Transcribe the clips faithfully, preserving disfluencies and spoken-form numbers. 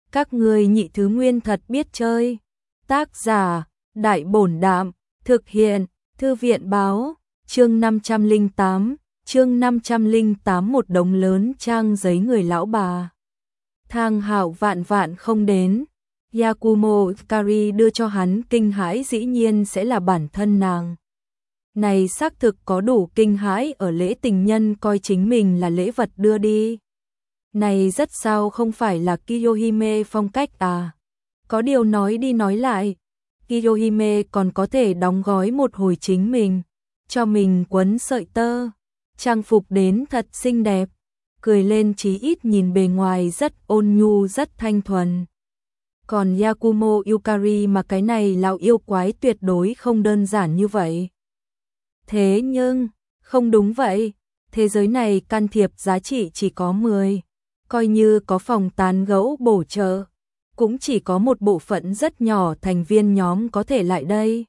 Các ngươi nhị thứ nguyên thật biết chơi. Tác giả, Đại Bổn Đạm, thực hiện, Thư viện báo, chương năm trăm lẻ tám, chương năm trăm lẻ tám một đống lớn trang giấy người lão bà. Thang Hạo vạn vạn không đến, Yakumo Yukari đưa cho hắn kinh hãi dĩ nhiên sẽ là bản thân nàng. Này xác thực có đủ kinh hãi ở lễ tình nhân coi chính mình là lễ vật đưa đi. Này rất sao không phải là Kiyohime phong cách à. Có điều nói đi nói lại, Kiyohime còn có thể đóng gói một hồi chính mình, cho mình quấn sợi tơ, trang phục đến thật xinh đẹp, cười lên chí ít nhìn bề ngoài rất ôn nhu rất thanh thuần. Còn Yakumo Yukari mà cái này lão yêu quái tuyệt đối không đơn giản như vậy. Thế nhưng, không đúng vậy, thế giới này can thiệp giá trị chỉ có mười, coi như có phòng tán gẫu bổ trợ, cũng chỉ có một bộ phận rất nhỏ thành viên nhóm có thể lại đây.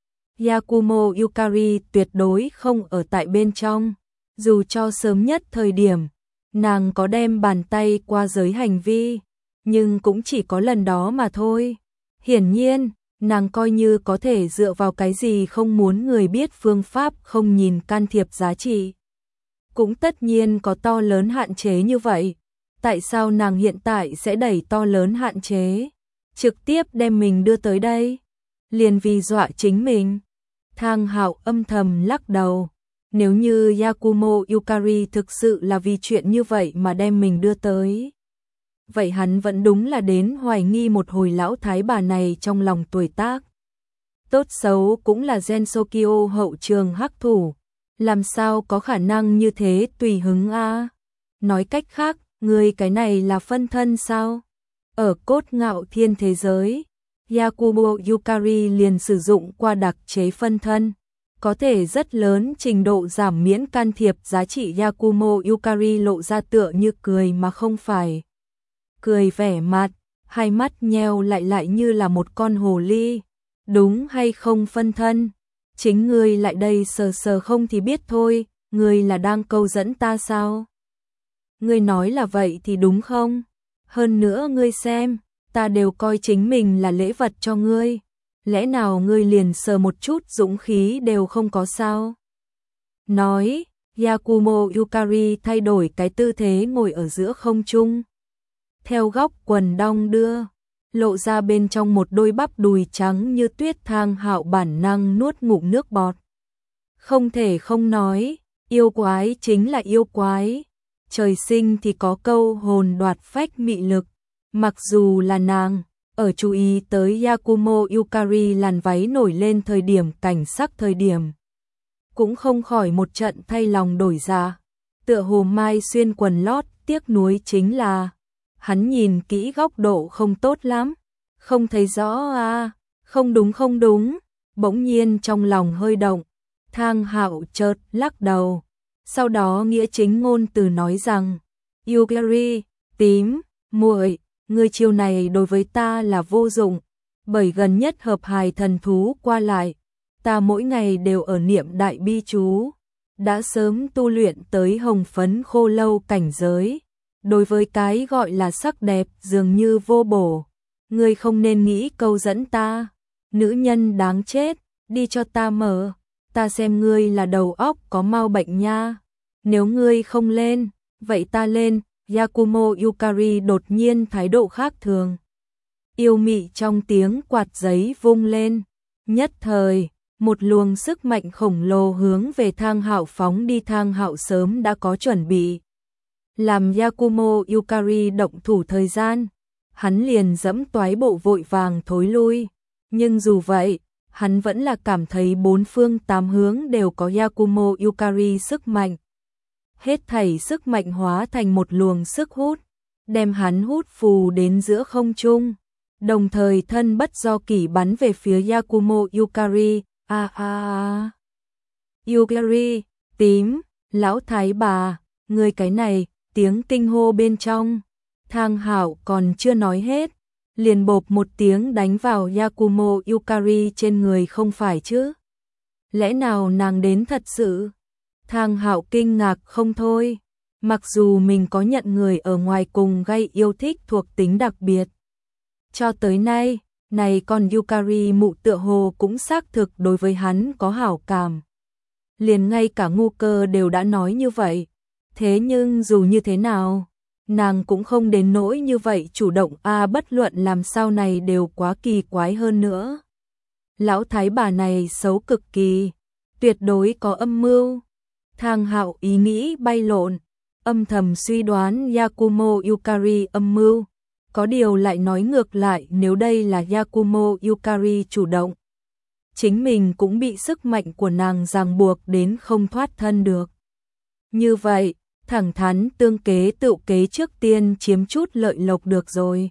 Yakumo Yukari tuyệt đối không ở tại bên trong, dù cho sớm nhất thời điểm, nàng có đem bàn tay qua giới hành vi, nhưng cũng chỉ có lần đó mà thôi. Hiển nhiên, nàng coi như có thể dựa vào cái gì không muốn người biết phương pháp không nhìn can thiệp giá trị. Cũng tất nhiên có to lớn hạn chế như vậy. Tại sao nàng hiện tại sẽ đẩy to lớn hạn chế, trực tiếp đem mình đưa tới đây? Liền vì dọa chính mình. Thang Hạo âm thầm lắc đầu. Nếu như Yakumo Yukari thực sự là vì chuyện như vậy mà đem mình đưa tới, vậy hắn vẫn đúng là đến hoài nghi một hồi lão thái bà này trong lòng tuổi tác. Tốt xấu cũng là Gensokyo hậu trường hắc thủ, làm sao có khả năng như thế tùy hứng a? Nói cách khác, người cái này là phân thân sao? Ở cốt ngạo thiên thế giới, Yakumo Yukari liền sử dụng qua đặc chế phân thân, có thể rất lớn trình độ giảm miễn can thiệp giá trị. Yakumo Yukari lộ ra tựa như cười mà không phải cười, vẻ mặt, hai mắt nheo lại lại như là một con hồ ly. Đúng hay không phân thân? Chính ngươi lại đây sờ sờ không thì biết thôi, ngươi là đang câu dẫn ta sao? Ngươi nói là vậy thì đúng không? Hơn nữa ngươi xem, ta đều coi chính mình là lễ vật cho ngươi, lẽ nào ngươi liền sờ một chút dũng khí đều không có sao? Nói, Yakumo Yukari thay đổi cái tư thế ngồi ở giữa không trung, theo góc quần đong đưa, lộ ra bên trong một đôi bắp đùi trắng như tuyết. Thang Hạo bản năng nuốt ngụm nước bọt. Không thể không nói, yêu quái chính là yêu quái. Trời sinh thì có câu hồn đoạt phách mị lực. Mặc dù là nàng, ở chú ý tới Yakumo Yukari làn váy nổi lên thời điểm cảnh sắc thời điểm, cũng không khỏi một trận thay lòng đổi dạ. Tựa hồ mai xuyên quần lót, tiếc nuối chính là hắn nhìn kỹ góc độ không tốt lắm, không thấy rõ à, không đúng không đúng, bỗng nhiên trong lòng hơi động. Thang Hạo chợt lắc đầu, sau đó nghĩa chính ngôn từ nói rằng, Yukari, tím, muội, ngươi chiêu này đối với ta là vô dụng, bởi gần nhất hợp hài thần thú qua lại, ta mỗi ngày đều ở niệm đại bi chú, đã sớm tu luyện tới hồng phấn khô lâu cảnh giới. Đối với cái gọi là sắc đẹp dường như vô bổ, ngươi không nên nghĩ câu dẫn ta, nữ nhân đáng chết, đi cho ta mở, ta xem ngươi là đầu óc có mau bệnh nha, nếu ngươi không lên, vậy ta lên. Yakumo Yukari đột nhiên thái độ khác thường, yêu mị trong tiếng quạt giấy vung lên, nhất thời, một luồng sức mạnh khổng lồ hướng về Thang Hạo phóng đi. Thang Hạo sớm đã có chuẩn bị, làm Yakumo Yukari động thủ thời gian, hắn liền dẫm toái bộ vội vàng thối lui, nhưng dù vậy, hắn vẫn là cảm thấy bốn phương tám hướng đều có Yakumo Yukari sức mạnh. Hết thảy sức mạnh hóa thành một luồng sức hút, đem hắn hút phù đến giữa không trung, đồng thời thân bất do kỷ bắn về phía Yakumo Yukari. A a a. Yukari, tím, lão thái bà, ngươi cái này, tiếng kinh hô bên trong. Thang Hạo còn chưa nói hết, liền bộp một tiếng đánh vào Yakumo Yukari trên người. Không phải chứ? Lẽ nào nàng đến thật sự? Thang Hạo kinh ngạc không thôi, mặc dù mình có nhận người ở ngoài cùng gây yêu thích thuộc tính đặc biệt, Cho tới nay, này còn Yukari mụ tựa hồ cũng xác thực đối với hắn có hảo cảm. Liền ngay cả ngu cơ đều đã nói như vậy. Thế nhưng dù như thế nào, nàng cũng không đến nỗi như vậy chủ động a à, bất luận làm sao này đều quá kỳ quái hơn nữa. Lão thái bà này xấu cực kỳ, tuyệt đối có âm mưu. Thang Hạo ý nghĩ bay lộn, âm thầm suy đoán Yakumo Yukari âm mưu. Có điều lại nói ngược lại, nếu đây là Yakumo Yukari chủ động, chính mình cũng bị sức mạnh của nàng ràng buộc đến không thoát thân được. Như vậy, thẳng thắn tương kế tự kế trước tiên chiếm chút lợi lộc được rồi.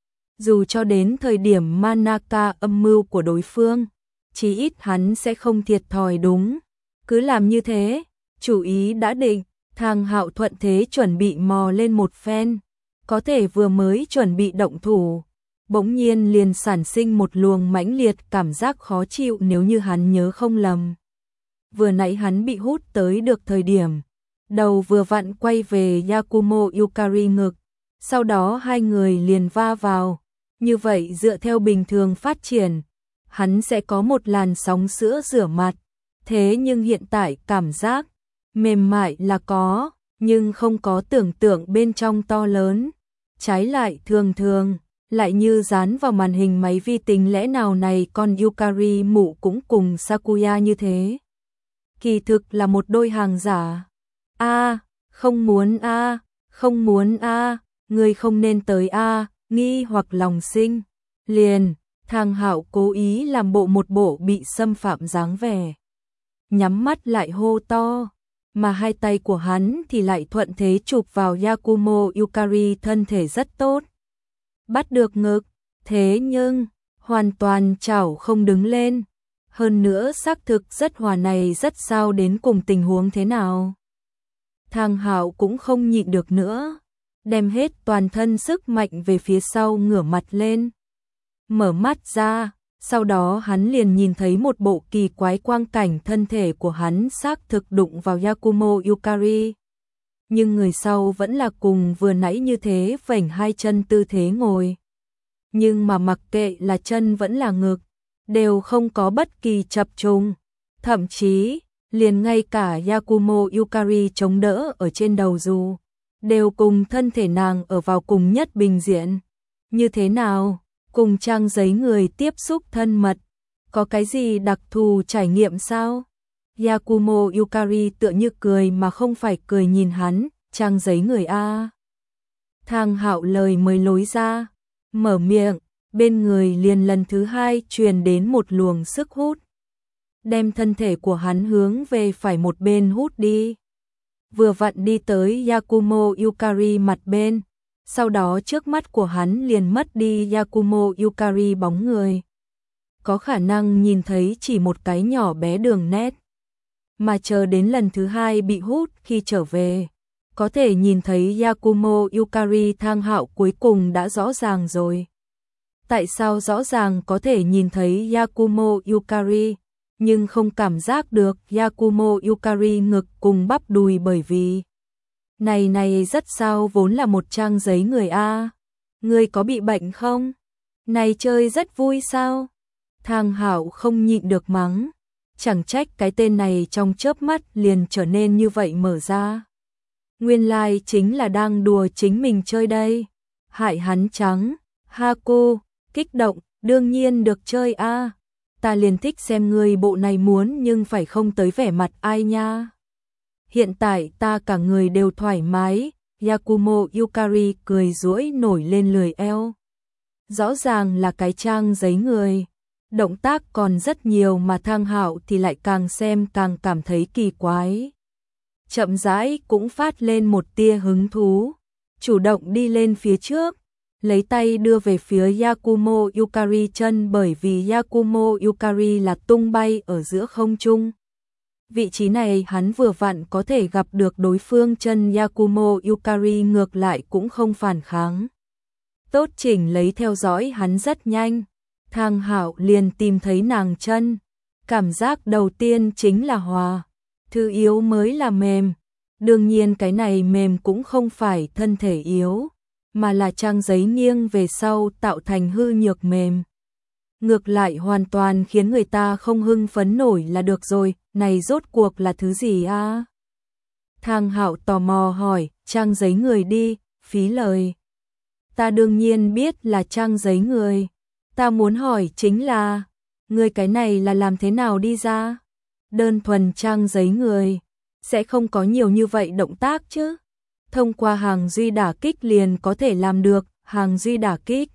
Dù cho đến thời điểm Manaka âm mưu của đối phương, chí ít hắn sẽ không thiệt thòi đúng. Cứ làm như thế, chủ ý đã định, Thang Hạo thuận thế chuẩn bị mò lên một phen. Có thể vừa mới chuẩn bị động thủ, bỗng nhiên liền sản sinh một luồng mãnh liệt cảm giác khó chịu. Nếu như hắn nhớ không lầm, vừa nãy hắn bị hút tới được thời điểm, đầu vừa vặn quay về Yakumo Yukari ngực, sau đó hai người liền va vào. Như vậy dựa theo bình thường phát triển, hắn sẽ có một làn sóng sữa rửa mặt. Thế nhưng hiện tại cảm giác mềm mại là có, nhưng không có tưởng tượng bên trong to lớn. Trái lại thường thường, lại như dán vào màn hình máy vi tính. Lẽ nào này con Yukari mụ cũng cùng Sakuya như thế? Kỳ thực là một đôi hàng giả. A, không muốn a, không muốn a, người không nên tới a, nghi hoặc lòng sinh. Liền, Thang Hạo cố ý làm bộ một bộ bị xâm phạm dáng vẻ, nhắm mắt lại hô to, mà hai tay của hắn thì lại thuận thế chụp vào Yakumo Yukari thân thể rất tốt. Bắt được ngực, thế nhưng hoàn toàn chảo không đứng lên. Hơn nữa xác thực rất hòa này rất sao đến cùng tình huống thế nào. Thang Hạo cũng không nhịn được nữa, đem hết toàn thân sức mạnh về phía sau ngửa mặt lên. Mở mắt ra, sau đó hắn liền nhìn thấy một bộ kỳ quái quang cảnh, thân thể của hắn xác thực đụng vào Yakumo Yukari. Nhưng người sau vẫn là cùng vừa nãy như thế, vểnh hai chân tư thế ngồi. Nhưng mà mặc kệ là chân vẫn là ngực, đều không có bất kỳ chập trùng. Thậm chí, liền ngay cả Yakumo Yukari chống đỡ ở trên đầu dù, đều cùng thân thể nàng ở vào cùng nhất bình diện. Như thế nào? Cùng trang giấy người tiếp xúc thân mật, có cái gì đặc thù trải nghiệm sao? Yakumo Yukari tựa như cười mà không phải cười nhìn hắn, trang giấy người a. Thang Hạo lời mới lối ra, mở miệng, bên người liền lần thứ hai truyền đến một luồng sức hút, đem thân thể của hắn hướng về phải một bên hút đi. Vừa vặn đi tới Yakumo Yukari mặt bên. Sau đó trước mắt của hắn liền mất đi Yakumo Yukari bóng người. Có khả năng nhìn thấy chỉ một cái nhỏ bé đường nét. Mà chờ đến lần thứ hai bị hút khi trở về, có thể nhìn thấy Yakumo Yukari. Thang Hạo cuối cùng đã rõ ràng rồi. Tại sao rõ ràng có thể nhìn thấy Yakumo Yukari, nhưng không cảm giác được Yakumo Yukari ngực cùng bắp đùi? Bởi vì Này này rất sao vốn là một trang giấy người a. Ngươi có bị bệnh không? Này chơi rất vui sao? Thang Hạo không nhịn được mắng. Chẳng trách cái tên này trong chớp mắt liền trở nên như vậy mở ra. Nguyên lai like chính là đang đùa chính mình chơi đây. Hại hắn trắng. Haku, kích động, đương nhiên được chơi a. Ta liền thích xem ngươi bộ này muốn nhưng phải không tới vẻ mặt ai nha. Hiện tại ta cả người đều thoải mái. Yakumo Yukari cười duỗi nổi lên lười eo. Rõ ràng là cái trang giấy người. Động tác còn rất nhiều mà Thang Hạo thì lại càng xem càng cảm thấy kỳ quái. Chậm rãi cũng phát lên một tia hứng thú. Chủ động đi lên phía trước, lấy tay đưa về phía Yakumo Yukari chân, bởi vì Yakumo Yukari là tung bay ở giữa không trung. Vị trí này hắn vừa vặn có thể gặp được đối phương chân. Yakumo Yukari ngược lại cũng không phản kháng. Tốt chỉnh lấy theo dõi hắn rất nhanh. Thang Hạo liền tìm thấy nàng chân. Cảm giác đầu tiên chính là hòa. Thứ yếu mới là mềm. Đương nhiên cái này mềm cũng không phải thân thể yếu, mà là trang giấy nghiêng về sau tạo thành hư nhược mềm. Ngược lại hoàn toàn khiến người ta không hưng phấn nổi là được rồi, này rốt cuộc là thứ gì a? Thang Hạo tò mò hỏi, trang giấy người đi, phí lời. Ta đương nhiên biết là trang giấy người. Ta muốn hỏi chính là, người cái này là làm thế nào đi ra? Đơn thuần trang giấy người, sẽ không có nhiều như vậy động tác chứ. Thông qua hàng duy đả kích liền có thể làm được, hàng duy đả kích.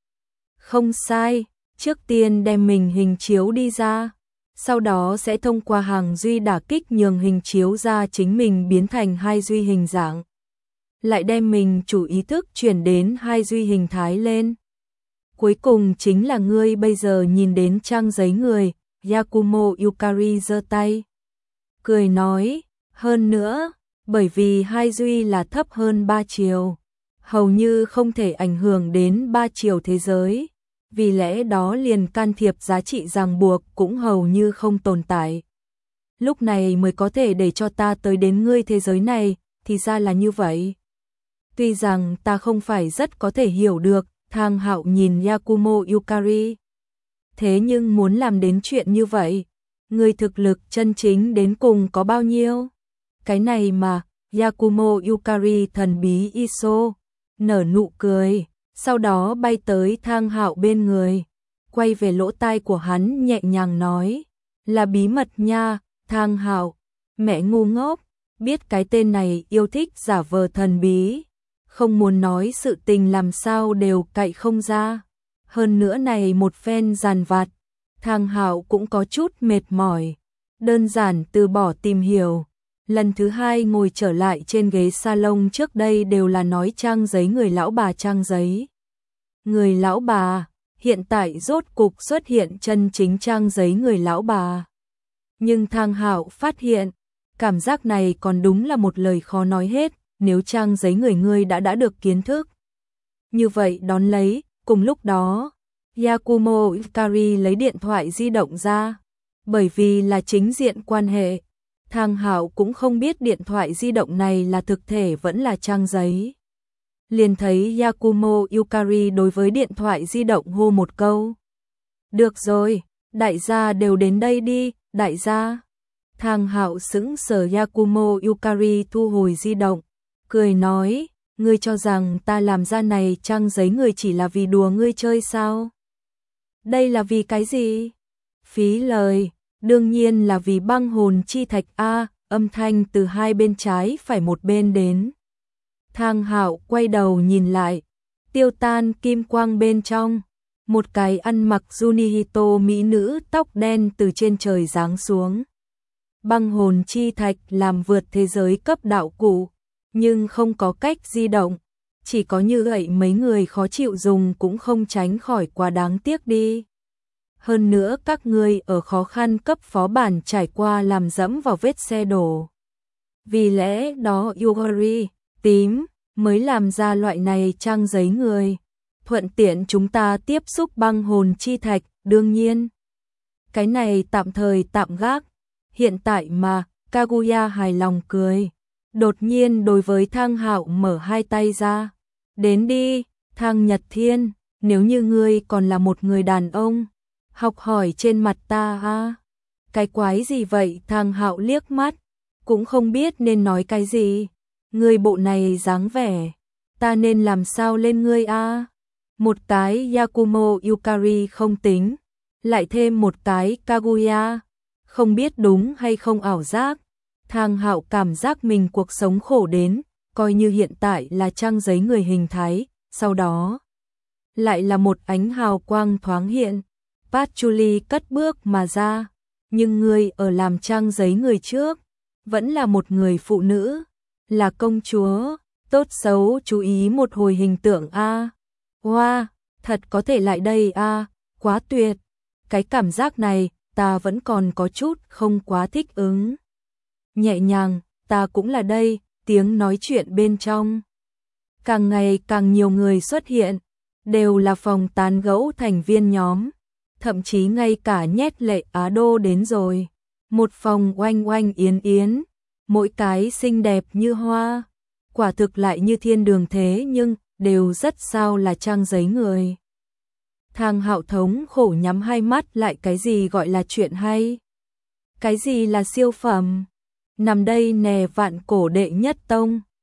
Không sai, trước tiên đem mình hình chiếu đi ra, sau đó sẽ thông qua hàng duy đả kích nhường hình chiếu ra chính mình biến thành hai duy hình dạng. Lại đem mình chủ ý thức chuyển đến hai duy hình thái lên. Cuối cùng chính là ngươi bây giờ nhìn đến trang giấy người. Yakumo Yukari giơ tay, cười nói, hơn nữa, bởi vì hai duy là thấp hơn ba chiều, hầu như không thể ảnh hưởng đến ba chiều thế giới, vì lẽ đó liền can thiệp giá trị ràng buộc cũng hầu như không tồn tại. Lúc này mới có thể để cho ta tới đến ngươi thế giới này, thì ra là như vậy. Tuy rằng ta không phải rất có thể hiểu được, Thang Hạo nhìn Yakumo Yukari. Thế nhưng muốn làm đến chuyện như vậy, người thực lực chân chính đến cùng có bao nhiêu? Cái này mà, Yakumo Yukari thần bí Iso, nở nụ cười, sau đó bay tới Thang Hạo bên người, quay về lỗ tai của hắn nhẹ nhàng nói, là bí mật nha, Thang Hạo, mẹ ngu ngốc, biết cái tên này yêu thích giả vờ thần bí, không muốn nói sự tình làm sao đều cậy không ra. Hơn nữa này một phen giàn vặt, Thang Hạo cũng có chút mệt mỏi, đơn giản từ bỏ tìm hiểu. Lần thứ hai ngồi trở lại trên ghế salon, trước đây đều là nói trang giấy người lão bà trang giấy. Người lão bà, hiện tại rốt cục xuất hiện chân chính trang giấy người lão bà. Nhưng Thang Hạo phát hiện, cảm giác này còn đúng là một lời khó nói hết, nếu trang giấy người ngươi đã đã được kiến thức. Như vậy đón lấy. Cùng lúc đó, Yakumo Yukari lấy điện thoại di động ra, bởi vì là chính diện quan hệ, Thang Hạo cũng không biết điện thoại di động này là thực thể vẫn là trang giấy. Liền thấy Yakumo Yukari đối với điện thoại di động hô một câu. Được rồi, đại gia đều đến đây đi, đại gia. Thang Hạo sững sờ, Yakumo Yukari thu hồi di động, cười nói. Ngươi cho rằng ta làm ra này trang giấy người chỉ là vì đùa ngươi chơi sao? Đây là vì cái gì? Phí lời, đương nhiên là vì băng hồn chi thạch a, âm thanh từ hai bên trái phải một bên đến. Thang Hạo quay đầu nhìn lại, tiêu tan kim quang bên trong, một cái ăn mặc Junihito mỹ nữ tóc đen từ trên trời giáng xuống. Băng hồn chi thạch làm vượt thế giới cấp đạo cụ, nhưng không có cách di động, chỉ có như vậy mấy người khó chịu dùng cũng không tránh khỏi quá đáng tiếc đi. Hơn nữa các ngươi ở khó khăn cấp phó bản trải qua làm dẫm vào vết xe đổ. Vì lẽ đó Yukari, tím, mới làm ra loại này trang giấy người. Thuận tiện chúng ta tiếp xúc băng hồn chi thạch, đương nhiên. Cái này tạm thời tạm gác, hiện tại mà, Kaguya hài lòng cười. Đột nhiên đối với Thang Hạo mở hai tay ra. Đến đi, Thang Nhật Thiên, nếu như ngươi còn là một người đàn ông, học hỏi trên mặt ta ha. Cái quái gì vậy? Thang Hạo liếc mắt, cũng không biết nên nói cái gì. Ngươi bộ này dáng vẻ, ta nên làm sao lên ngươi a? Một cái Yakumo Yukari không tính, lại thêm một cái Kaguya, không biết đúng hay không ảo giác. Thang Hạo cảm giác mình cuộc sống khổ đến, coi như hiện tại là trang giấy người hình thái, sau đó lại là một ánh hào quang thoáng hiện. Patchouli cất bước mà ra, nhưng người ở làm trang giấy người trước, vẫn là một người phụ nữ, là công chúa, tốt xấu chú ý một hồi hình tượng a. Wow, thật có thể lại đây a, quá tuyệt. Cái cảm giác này, ta vẫn còn có chút không quá thích ứng. Nhẹ nhàng, ta cũng là đây, tiếng nói chuyện bên trong. Càng ngày càng nhiều người xuất hiện, đều là phòng tán gẫu thành viên nhóm. Thậm chí ngay cả nhét lệ Á Đô đến rồi. Một phòng oanh oanh yến yến, mỗi cái xinh đẹp như hoa. Quả thực lại như thiên đường thế nhưng, đều rất sao là trang giấy người. Thang Hạo thống khổ nhắm hai mắt lại, cái gì gọi là chuyện hay? Cái gì là siêu phẩm? Nằm đây nè, vạn cổ đệ nhất tông.